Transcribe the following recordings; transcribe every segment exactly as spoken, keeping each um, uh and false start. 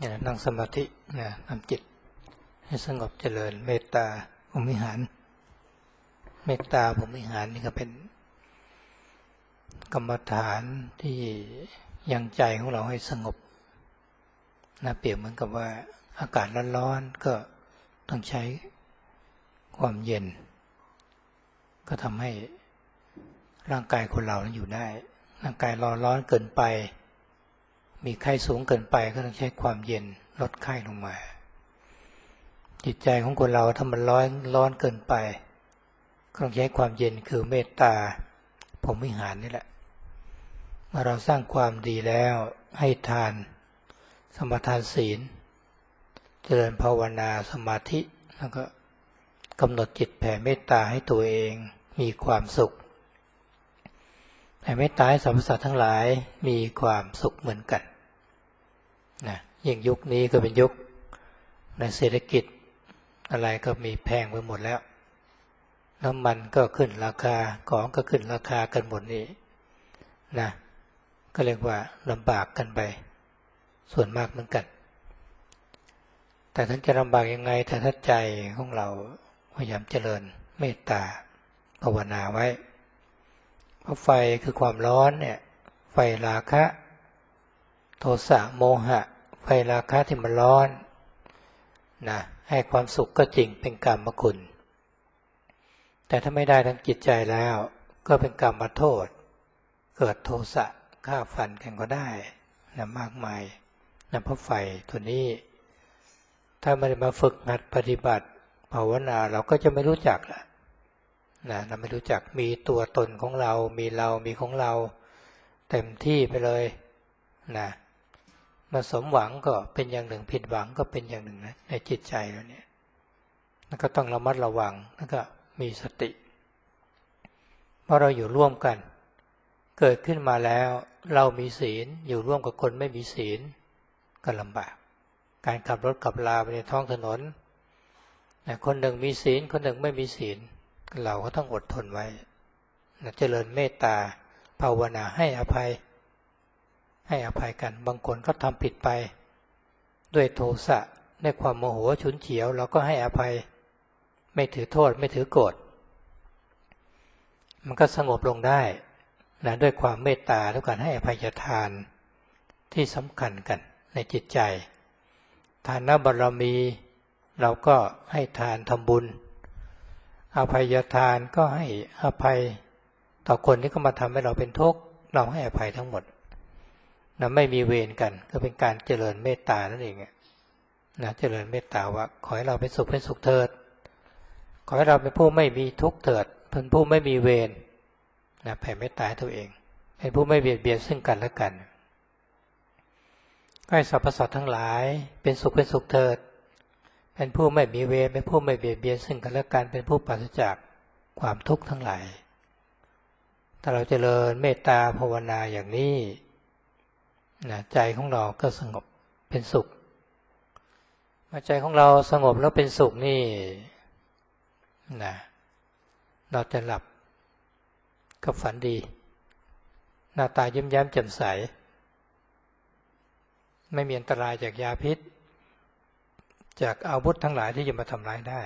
นั่งสมาธินะทำจิตให้สงบเจริญเมตตาพรหมวิหารเมตตาพรหมวิหารนี่ก็เป็นกรรมฐานที่ยังใจของเราให้สงบนะเปรียบเหมือนกับว่าอากาศร้อนๆก็ต้องใช้ความเย็นก็ทำให้ร่างกายคนเราอยู่ได้ร่างกายร้อนร้อนเกินไปมีไข้สูงเกินไปก็ต้องใช้ความเย็นลดไข้ลงมาจิตใจของคนเราถ้ามันร้อนร้อนเกินไปก็ต้องใช้ความเย็นคือเมตตาพรหมวิหารนี่แหละเมื่อเราสร้างความดีแล้วให้ทานสมาทานศีลเจริญภาวนาสมาธิแล้วก็กำหนดจิตแผ่เมตตาให้ตัวเองมีความสุขแผ่เมตตาให้สรรพสัตว์ทั้งหลายมีความสุขเหมือนกันนะยิ่งยุคนี้ก็เป็นยุคในเศรษฐกิจอะไรก็มีแพงไปหมดแล้วน้ำมันก็ขึ้นราคาของก็ขึ้นราคากันหมดนี้นะก็เรียกว่าลำบากกันไปส่วนมากเหมือนกันแต่ท่านจะลำบากยังไงแต่ถ้าใจของเราพยายามเจริญเมตตาภาวนาไว้เพราะไฟคือความร้อนเนี่ยไฟราคะโทสะโมหะไฟราคะที่มันร้อนนะให้ความสุขก็จริงเป็นกรรมคุณแต่ถ้าไม่ได้ทั้งจิตใจแล้วก็เป็นกรรมโทษเกิดโทสะฆ่าฟันกันก็ได้นะมากมายนะเพราะไฟตัวนี้ถ้าไม่ได้มาฝึกหัดปฏิบัติภาวนาเราก็จะไม่รู้จักละนะเราไม่รู้จักมีตัวตนของเรามีเรามีของเราเต็มที่ไปเลยนะมาสมหวังก็เป็นอย่างหนึ่งผิดหวังก็เป็นอย่างหนึ่งนะในจิตใจแล้วเนี่ยแล้วก็ต้องระมัดระวังแล้วก็มีสติเพราะเราอยู่ร่วมกันเกิดขึ้นมาแล้วเรามีศีลอยู่ร่วมกับคนไม่มีศีลก็ลำบากการขับรถขับลาไปในท้องถนนนะคนหนึ่งมีศีลคนหนึ่งไม่มีศีลเราก็ต้องอดทนไว้นะเจริญเมตตาภาวนาให้อภัยให้อภัยกันบางคนก็ทำผิดไปด้วยโทสะด้วยความโมโหฉุนเฉียวเราก็ให้อภัยไม่ถือโทษไม่ถือโกรธมันก็สงบลงได้นะด้วยความเมตตาด้วยการให้อภัยทานที่สำคัญกันในจิตใจทานบารมีเราก็ให้ทานทำบุญอภัยทานก็ให้อภัยต่อคนที่เขามาทำให้เราเป็นทุกข์เราให้อภัยทั้งหมดนะไม่มีเวรกันก็เป็นการเจริญเมตตานั่นเองนะเจริญเมตตาว่าขอให้เราเป็นสุขเป็นสุขเถิดขอให้เราเป็นผู้ไม่มีทุกข์เถิดเป็นผู้ไม่มีเวรนะแผ่เมตตาให้ตัวเองเป็นผู้ไม่เบียดเบียนซึ่งกันและกันก็ให้สรรพสัตว์ทั้งหลายเป็นสุขเป็นสุขเถิดเป็นผู้ไม่มีเวรเป็นผู้ไม่เบียดเบียนซึ่งกันและกันเป็นผู้ปราศจากความทุกข์ทั้งหลายถ้าเราเจริญเมตตาภาวนาอย่างนี้นะใจของเราก็สงบเป็นสุขเมื่อใจของเราสงบแล้วเป็นสุขนี่นะเราจะหลับก็ฝันดีหน้าตายิ้มแย้มแจ่มใสไม่มีอันตรายจากยาพิษจากอาวุธทั้งหลายที่จะมาทำร้ายได้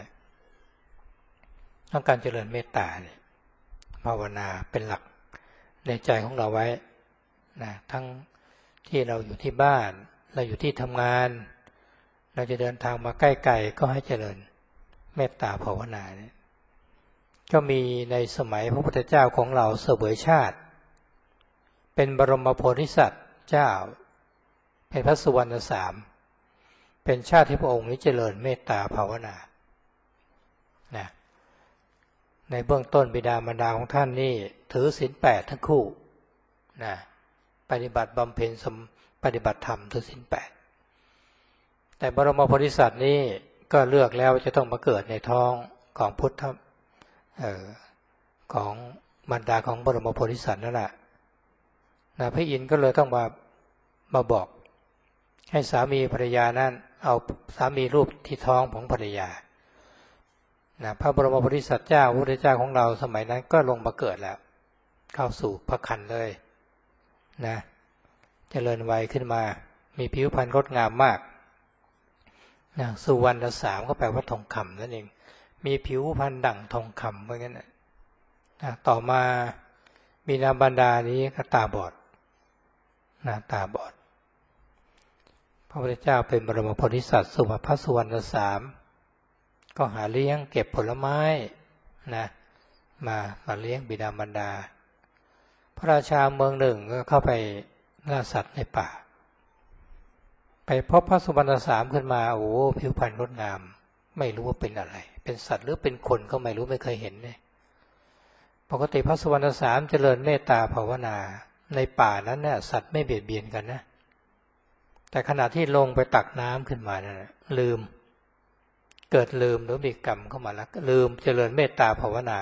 ต้องการเจริญเมตตาเนี่ยภาวนาเป็นหลักในใจของเราไว้นะทั้งที่เราอยู่ที่บ้านเราอยู่ที่ทำงานเราจะเดินทางมาใกล้ๆก็ให้เจริญเมตตาภาวนาเนี่ยก็มีในสมัยพระพุทธเจ้าของเราเสวยชาติเป็นบรมโพธิสัตว์เจ้าเป็นพระสุวรรณสามเป็นชาติที่พระองค์นี้เจริญเมตตาภาวนานะในเบื้องต้นบิดามารดาของท่านนี่ถือศีลแปดทั้งคู่นะปฏิบัติบำเพ็ญสมปฏิบัติธรรมถือศีลแปดแต่บรมโพธิสัตว์นี่ก็เลือกแล้วจะต้องมาเกิดในท้องของพุทธเอ่อของมารดาของบรมโพธิสัตว์นั่นแหละนะพระอินทร์ก็เลยต้องมามาบอกให้สามีภรรยานั้นเอาสามีรูปที่ท้องของภรรยานะพระบรมโพธิสัตว์เจ้าพระพุทธเจ้าของเราสมัยนั้นก็ลงมาเกิดแล้วเข้าสู่พระครรภ์เลยนะเจริญวัยขึ้นมามีผิวพรรณงดงามมากนะสุวรรณสามก็แปลว่าทองคำนั่นเองมีผิวพรรณดั่งทองคำเหมือนกันนะต่อมาบิดามารดานี้ก็ตาบอดนะตาบอดพระพุทธเจ้าเป็นบรมโพธิสัตว์สุภพสุวรรณสามก็หาเลี้ยงเก็บผลไม้นะมามาเลี้ยงบิดามารดาพระราชาเมืองหนึ่งก็เข้าไปล่าสัตว์ในป่าไปพบพระสุวรรณสามขึ้นมาโอ้ผิวพรรณงดงามไม่รู้ว่าเป็นอะไรเป็นสัตว์หรือเป็นคนก็ไม่รู้ไม่เคยเห็นเลยปกติพระสุวรรณสามเจริญเมตตาภาวนาในป่านั้นเนี่ยสัตว์ไม่เบียดเบียนกันนะแต่ขณะที่ลงไปตักน้ำขึ้นมานั่นลืมเกิดลืมหรือมีกรรมเข้ามาแล้วลืมเจริญเมตตาภาวนา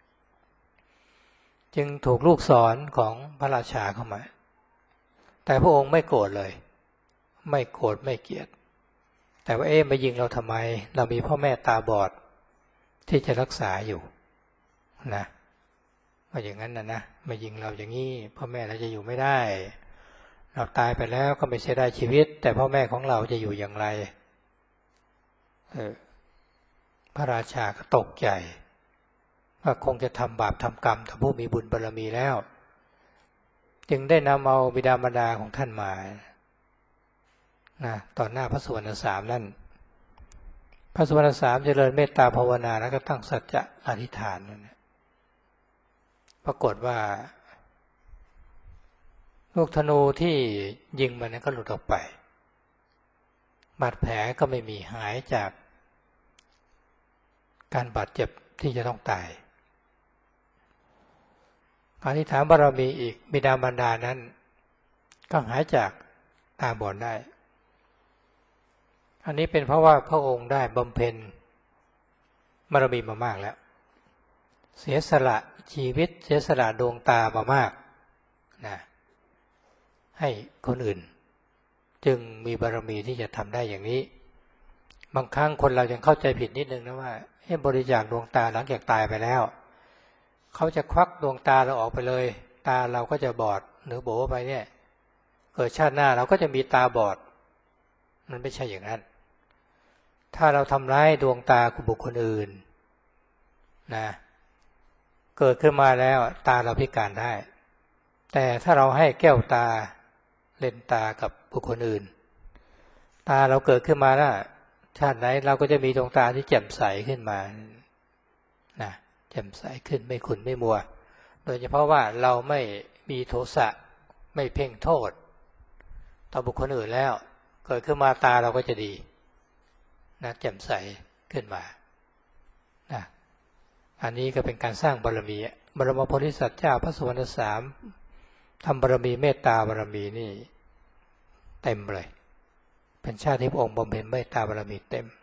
จึงถูกลูกศรของพระราชาเข้ามาแต่พระองค์ไม่โกรธเลยไม่โกรธไม่เกลียดแต่ว่าเอ๊ะมายิงเราทำไมเรามีพ่อแม่ตาบอดที่จะรักษาอยู่นะว่าอย่างนั้นนะนะมายิงเราอย่างนี้พ่อแม่เราจะอยู่ไม่ได้เราตายไปแล้วก็ไม่ใช่ได้ชีวิตแต่พ่อแม่ของเราจะอยู่อย่างไรเออพระราชาก็ตกใจว่าคงจะทำบาปทำกรรมถ้าผู้มีบุญบารมีแล้วจึงได้นำเอาบิดามารดาของท่านมานะต่อหน้าพระสุวรรณสามนั่นพระสุวรรณสามเจริญเมตตาภาวนาแล้วก็ตั้งสัจจะอธิษฐานนั่นปรากฏว่าลูกธนูที่ยิงมันนั้นก็หลุดออกไปบาดแผลก็ไม่มีหายจากการบาดเจ็บที่จะต้องตายอธิษฐานบารมีอีกบิดามารดานั้นก็หายจากตาบอดได้อันนี้เป็นเพราะว่าพระองค์ได้บำเพ็ญบารมีมามากแล้วเสียสละชีวิตเสียสละดวงตามามากนะให้คนอื่นจึงมีบารมีที่จะทำได้อย่างนี้บางครั้งคนเรายังเข้าใจผิดนิดนึงนะว่าให้บริจาคดวงตาหลังจากตายไปแล้วเขาจะควักดวงตาเราออกไปเลยตาเราก็จะบอดหรือโบไปเนี่ยเกิดชาติหน้าเราก็จะมีตาบอดมันไม่ใช่อย่างนั้นถ้าเราทำร้ายดวงตาของบุคคลอื่นนะเกิดขึ้นมาแล้วตาเราพิการได้แต่ถ้าเราให้แก้วตาเลนตากับบุคคลอื่นตาเราเกิดขึ้นมาแล้วชาติไหนเราก็จะมีดวงตาที่แจ่มใสขึ้นมานะแจ่มใสขึ้นไม่ขุ่นไม่มัวโดยเฉพาะว่าเราไม่มีโทสะไม่เพ่งโทษต่อบุคคลอื่นแล้วเกิดขึ้นมาตาเราก็จะดีนะแจ่มใสขึ้นมานะอันนี้ก็เป็นการสร้างบารมีบรมโพธิสัตว์เจ้าพระสุวรรณสามทำบารมีเมตตาบารมีนี่เต็มเลยเป็นชาติที่พระองค์บำเพ็ญเมตตาบารมีเต็ม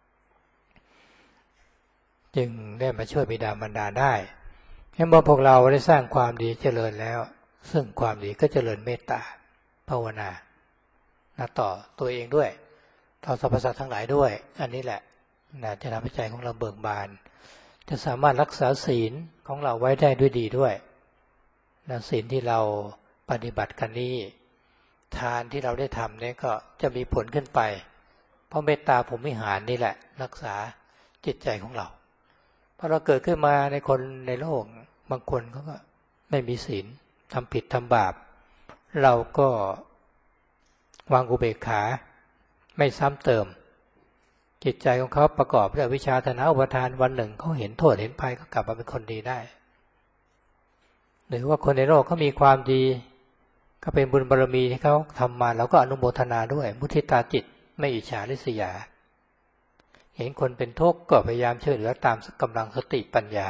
จึงได้มาช่วยบิดามารดาได้เมื่อพวกเราได้สร้างความดีเจริญแล้วซึ่งความดีก็เจริญเมตตาภาวนานะต่อตัวเองด้วยต่อสรรพสัตว์ทั้งหลายด้วยอันนี้แหละนะจะทำให้ใจของเราเบิกบานจะสามารถรักษาศีลของเราไว้ได้ด้วยดีด้วยนะศีลที่เราปฏิบัติกันนี้ทานที่เราได้ทำเนี่ยก็จะมีผลขึ้นไปเพราะเมตตาพรหมวิหารนี่แหละรักษาจิตใจของเราพอเราเกิดขึ้นมาในคนในโลกบางคนเขาก็ไม่มีศีลทำผิดทำบาปเราก็วางอุเบกขาไม่ซ้ำเติมจิตใจของเขาประกอบด้วยวิชาทนะอุปทานวันหนึ่งเขาเห็นโทษเห็นภัยก็กลับมาเป็นคนดีได้หรือว่าคนในโลกเขามีความดีก็เป็นบุญบารมีที่เขาทำมาเราก็อนุโมทนาด้วยมุทิตาจิตไม่อิจฉาริษยาเห็นคนเป็นทุกข์ก็พยายามช่วยเหลือตามกำลังสติปัญญา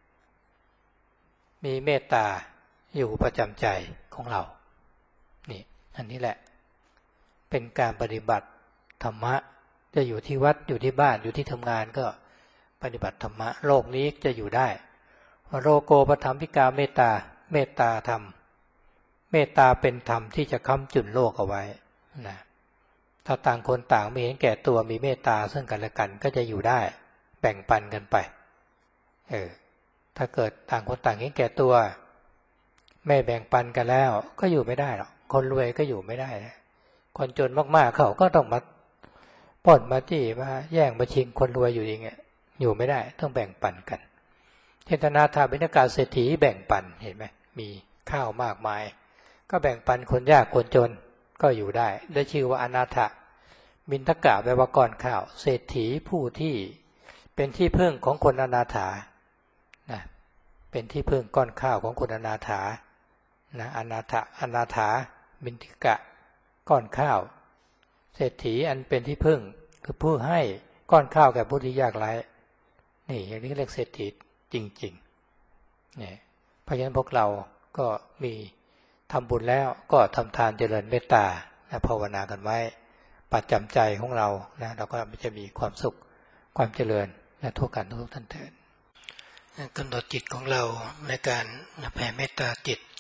มีเมตตาอยู่ประจำใจของเรานี่อันนี้แหละเป็นการปฏิบัติธรรมะจะอยู่ที่วัดอยู่ที่บ้านอยู่ที่ทำงานก็ปฏิบัติธรรมะโลกนี้จะอยู่ได้โลโกปถัมภิกาเมตตาเมตตาธรรมเมตตาเป็นธรรมที่จะค้ำจุนโลกเอาไว้นะถ้าต่างคนต่างไม่เห็นแก่ตัวมีเมตตาซึ่งกันและกันก็จะอยู่ได้แบ่งปันกันไปเออถ้าเกิดต่างคนต่างเห็นแก่ตัวไม่แบ่งปันกันแล้วก็อยู่ไม่ได้หรอกคนรวยก็อยู่ไม่ได้นะคนจนมากๆเขาก็ต้องมาปปล้นมาจี้มาแย่งมาชิงคนรวยอยู่อย่างเงี้ยอยู่ไม่ได้ต้องแบ่งปันกันเทตนาถาบิณกาเศรษฐีแบ่งปันเห็นไหมมีข้าวมากมายก็แบ่งปันคนยากคนจนก็อยู่ได้ได้ชื่อว่าอนาถบิณฑกะแปลว่าก้อนข้าวเศรษฐีผู้ที่เป็นที่พึ่งของคนอนาถานะเป็นที่พึ่งก้อนข้าวของคนอนาถานะอนาถอนาถาบิณฑกะก้อนข้าวเศรษฐีอันเป็นที่พึ่งคือผู้ให้ก้อนข้าวแก่ผู้ที่ยากไร้นี่อย่างนี้เรียกเศรษฐีจริงๆเนี่ยเพราะฉะนั้นพวกเราก็มีทำบุญแล้วก็ทำทานเจริญเมตตานะภาวนากันไว้ปัจจำใจของเรานะเราก็จะมีความสุขความเจริญนะทั่วกันทุกท่านเถิดกำหนดจิตของเราในการแผ่เมตตาจิต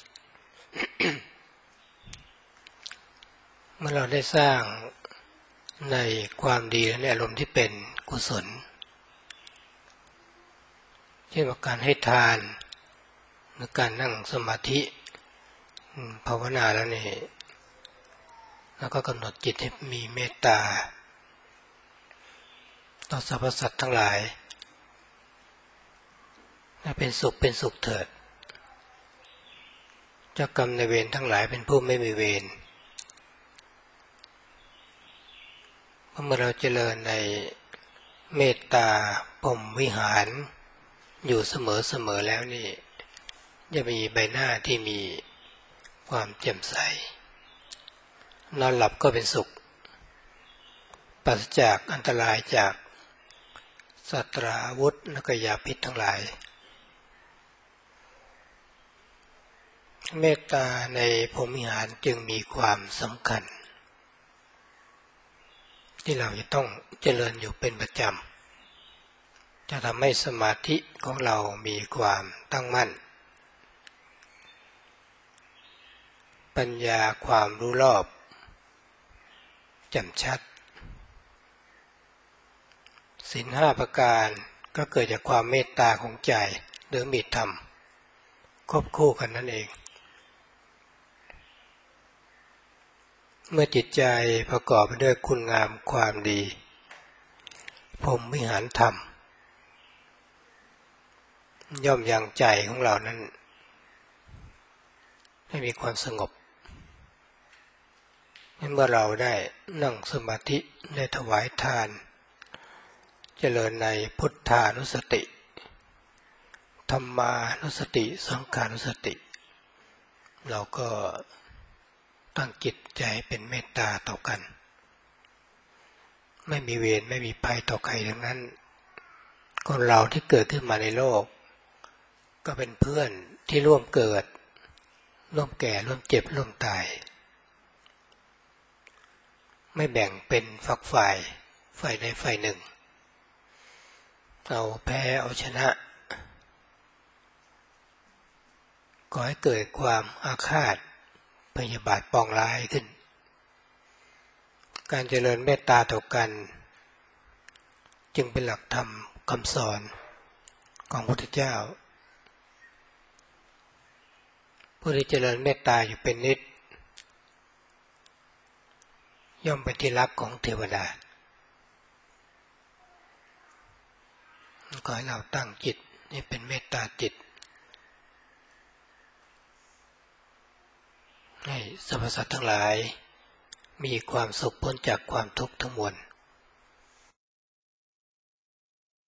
เมื่อเราได้สร้างในความดีและในอารมณ์ที่เป็นกุศลเช่นว่าการให้ทานหรือการนั่งสมาธิภาวนาแล้วนี่แล้วก็กำหนดจิตให้มีเมตตาต่อสรรพสัตว์ทั้งหลายให้เป็นสุขเป็นสุขเถิดเจ้ากรรมนายเวรทั้งหลายเป็นผู้ไม่มีเวรเมื่อเราเจริญในเมตตาพรหมวิหารอยู่เสมอๆแล้วนี่จะมีใบหน้าที่มีความแจ่มใสนอนหลับก็เป็นสุขปราศจากอันตรายจากสัตราวุธและก็ยาพิษทั้งหลายเมตตาในพรหมวิหารจึงมีความสำคัญที่เราจะต้องเจริญอยู่เป็นประจำจะทำให้สมาธิของเรามีความตั้งมั่นปัญญาความรู้รอบแจ่มชัดศีลห้าประการก็เกิดจากความเมตตาของใจหรือมีธรรมควบคู่กันนั่นเองเมื่อจิตใจประกอบไปด้วยคุณงามความดีพรหมวิหารธรรมย่อมยังใจของเรานั้นให้มีความสงบเมื่อเราได้นั่งสมาธิได้ถวายทานเจริญในพุทธานุสติธัมมานุสติสังขานุสติเราก็ตั้งจิตใจเป็นเมตตาต่อกันไม่มีเวรไม่มีภัยต่อใครทั้งนั้นคนเราที่เกิดขึ้นมาในโลกก็เป็นเพื่อนที่ร่วมเกิดร่วมแก่ร่วมเจ็บร่วมตายไม่แบ่งเป็นฝักฝ่ายฝ่ายใดฝ่ายหนึ่งเอาแพ้เอาชนะก่อให้เกิดความอาฆาตพยาบาทปองร้ายขึ้นการเจริญเมตตาต่อกันจึงเป็นหลักธรรมคำสอนของพระพุทธเจ้าผู้ที่เจริญเมตตาอยู่เป็นนิจย่อมเป็นที่รักของเทวดาขอให้เราตั้งจิตให้เป็นเมตตาจิตให้สรรพสัตว์ทั้งหลายมีความสุขพ้นจากความทุกข์ทั้งมวล